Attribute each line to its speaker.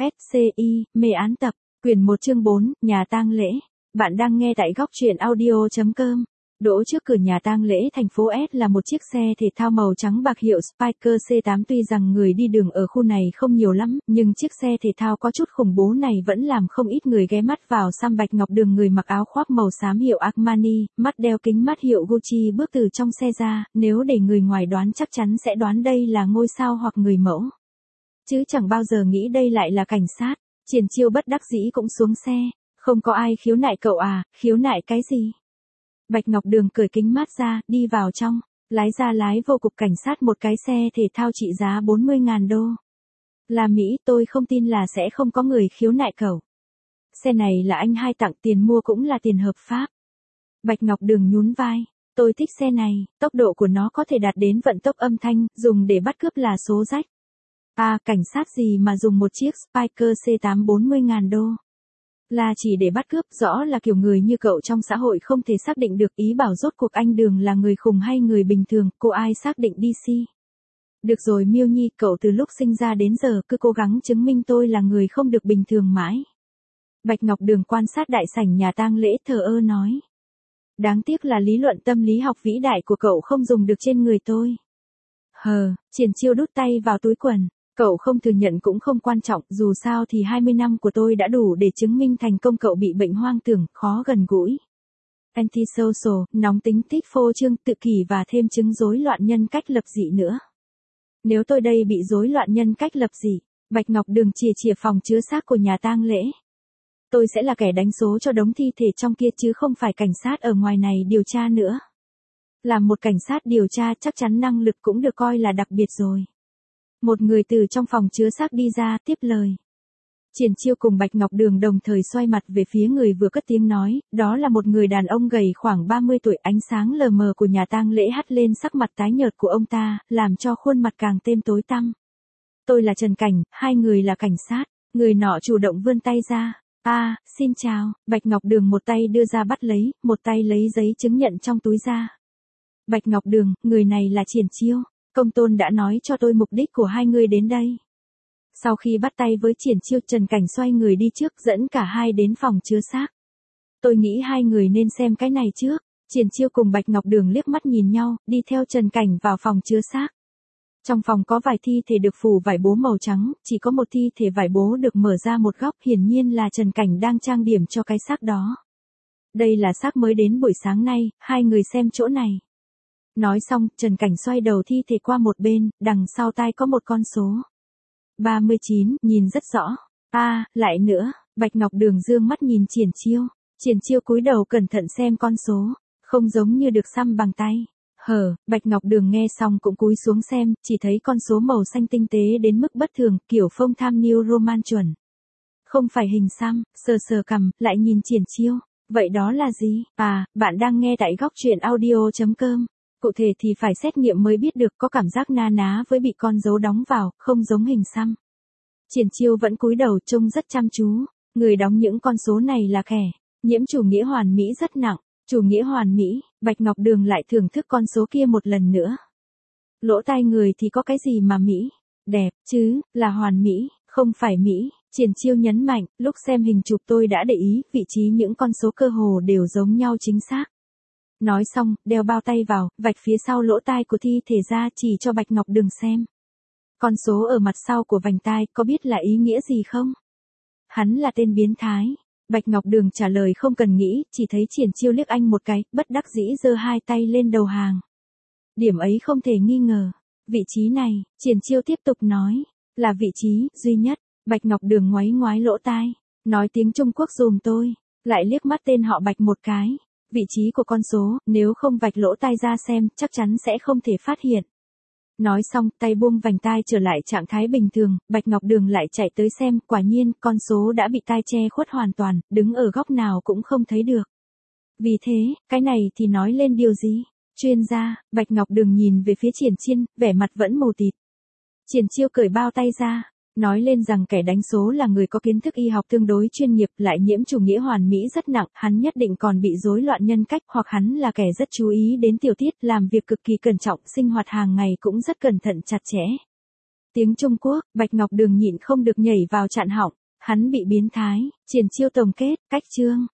Speaker 1: SCI, mê án tập, quyển 1 chương 4, nhà tang lễ. Bạn đang nghe tại góc truyện audio.com. Đỗ trước cửa nhà tang lễ thành phố S là một chiếc xe thể thao màu trắng bạc hiệu Spiker C8. Tuy rằng người đi đường ở khu này không nhiều lắm, nhưng chiếc xe thể thao có chút khủng bố này vẫn làm không ít người ghé mắt vào. Sam Bạch Ngọc Đường, người mặc áo khoác màu xám hiệu Armani, mắt đeo kính mắt hiệu Gucci, bước từ trong xe ra. Nếu để người ngoài đoán chắc chắn sẽ đoán đây là ngôi sao hoặc người mẫu, chứ chẳng bao giờ nghĩ đây lại là cảnh sát. Triển Chiêu bất đắc dĩ cũng xuống xe. Không có ai khiếu nại cậu à? Khiếu nại cái gì? Bạch Ngọc Đường cởi kính mát ra, đi vào trong, lái ra lái vô cục cảnh sát một cái xe thể thao trị giá 40.000 đô. Là Mỹ, tôi không tin là sẽ không có người khiếu nại cậu. Xe này là anh hai tặng, tiền mua cũng là tiền hợp pháp. Bạch Ngọc Đường nhún vai. Tôi thích xe này, tốc độ của nó có thể đạt đến vận tốc âm thanh, dùng để bắt cướp là số rách. À, cảnh sát gì mà dùng một chiếc Spiker C8 40.000 đô? Là chỉ để bắt cướp, rõ là kiểu người như cậu trong xã hội không thể xác định được. Ý bảo rốt cuộc anh Đường là người khùng hay người bình thường, cô ai xác định DC. Được rồi Miêu Nhi, cậu từ lúc sinh ra đến giờ cứ cố gắng chứng minh tôi là người không được bình thường mãi. Bạch Ngọc Đường quan sát đại sảnh nhà tang lễ, thờ ơ nói. Đáng tiếc là lý luận tâm lý học vĩ đại của cậu không dùng được trên người tôi. Triển Chiêu đút tay vào túi quần. Cậu không thừa nhận cũng không quan trọng, dù sao thì 20 năm của tôi đã đủ để chứng minh thành công. Cậu bị bệnh hoang tưởng, khó gần gũi, antisocial, nóng tính, thích phô trương, tự kỷ và thêm chứng rối loạn nhân cách lập dị nữa. Nếu tôi đây bị rối loạn nhân cách lập dị, Bạch Ngọc Đường chìa phòng chứa xác của nhà tang lễ, tôi sẽ là kẻ đánh số cho đống thi thể trong kia chứ không phải cảnh sát ở ngoài này điều tra nữa. Làm một cảnh sát điều tra chắc chắn năng lực cũng được coi là đặc biệt rồi. Một người từ trong phòng chứa xác đi ra, tiếp lời. Triển Chiêu cùng Bạch Ngọc Đường đồng thời xoay mặt về phía người vừa cất tiếng nói, đó là một người đàn ông gầy khoảng 30 tuổi. Ánh sáng lờ mờ của nhà tang lễ hắt lên sắc mặt tái nhợt của ông ta, làm cho khuôn mặt càng thêm tối tăm. Tôi là Trần Cảnh, hai người là cảnh sát. Người nọ chủ động vươn tay ra. Xin chào. Bạch Ngọc Đường một tay đưa ra bắt lấy, một tay lấy giấy chứng nhận trong túi ra. Bạch Ngọc Đường, người này là Triển Chiêu. Công tôn đã nói cho tôi mục đích của hai người đến đây. Sau khi bắt tay với Triển Chiêu, Trần Cảnh xoay người đi trước, dẫn cả hai đến phòng chứa xác. Tôi nghĩ hai người nên xem cái này trước. Triển Chiêu cùng Bạch Ngọc Đường liếc mắt nhìn nhau, đi theo Trần Cảnh vào phòng chứa xác. Trong phòng có vài thi thể được phủ vải bố màu trắng, chỉ có một thi thể vải bố được mở ra một góc, hiển nhiên là Trần Cảnh đang trang điểm cho cái xác đó. Đây là xác mới đến buổi sáng nay, hai người xem chỗ này. Nói xong, Trần Cảnh xoay đầu thi thể qua một bên, đằng sau tai có một con số. 39, nhìn rất rõ. Lại nữa. Bạch Ngọc Đường dương mắt nhìn Triển Chiêu. Triển Chiêu cúi đầu cẩn thận xem con số, không giống như được xăm bằng tay. Bạch Ngọc Đường nghe xong cũng cúi xuống xem, chỉ thấy con số màu xanh tinh tế đến mức bất thường, kiểu phông tham New Roman chuẩn. Không phải hình xăm. Sờ cằm, lại nhìn Triển Chiêu. Vậy đó là gì? Bạn đang nghe tại góc truyện audio.com. Cụ thể thì phải xét nghiệm mới biết được, có cảm giác na ná với bị con dấu đóng vào, không giống hình xăm. Triển Chiêu vẫn cúi đầu trông rất chăm chú. Người đóng những con số này là kẻ nhiễm chủ nghĩa hoàn mỹ rất nặng. Chủ nghĩa hoàn mỹ. Bạch Ngọc Đường lại thưởng thức con số kia một lần nữa. Lỗ tai người thì có cái gì mà mỹ? Đẹp, chứ, là hoàn mỹ, không phải mỹ. Triển Chiêu nhấn mạnh, lúc xem hình chụp tôi đã để ý, vị trí những con số cơ hồ đều giống nhau chính xác. Nói xong, đeo bao tay vào, vạch phía sau lỗ tai của thi thể ra, chỉ cho Bạch Ngọc Đường xem. Con số ở mặt sau của vành tai, có biết là ý nghĩa gì không? Hắn là tên biến thái. Bạch Ngọc Đường trả lời không cần nghĩ, chỉ thấy Triển Chiêu liếc anh một cái, bất đắc dĩ giơ hai tay lên đầu hàng. Điểm ấy không thể nghi ngờ. Vị trí này, Triển Chiêu tiếp tục nói, là vị trí duy nhất. Bạch Ngọc Đường ngoáy ngoái lỗ tai, nói tiếng Trung Quốc dùm tôi, lại liếc mắt tên họ Bạch một cái. Vị trí của con số, nếu không vạch lỗ tai ra xem, chắc chắn sẽ không thể phát hiện. Nói xong, tay buông vành tai trở lại trạng thái bình thường, Bạch Ngọc Đường lại chạy tới xem, quả nhiên, con số đã bị tai che khuất hoàn toàn, đứng ở góc nào cũng không thấy được. Vì thế, cái này thì nói lên điều gì? Chuyên gia. Bạch Ngọc Đường nhìn về phía Triển Chiêu, vẻ mặt vẫn mù tịt. Triển Chiêu cởi bao tay ra, nói lên rằng kẻ đánh số là người có kiến thức y học tương đối chuyên nghiệp, lại nhiễm chủ nghĩa hoàn mỹ rất nặng, hắn nhất định còn bị rối loạn nhân cách, hoặc hắn là kẻ rất chú ý đến tiểu tiết, làm việc cực kỳ cẩn trọng, sinh hoạt hàng ngày cũng rất cẩn thận chặt chẽ. Tiếng Trung Quốc, Bạch Ngọc Đường nhịn không được nhảy vào chặn họng. Hắn bị biến thái, triển chiêu tổng kết, cách chương.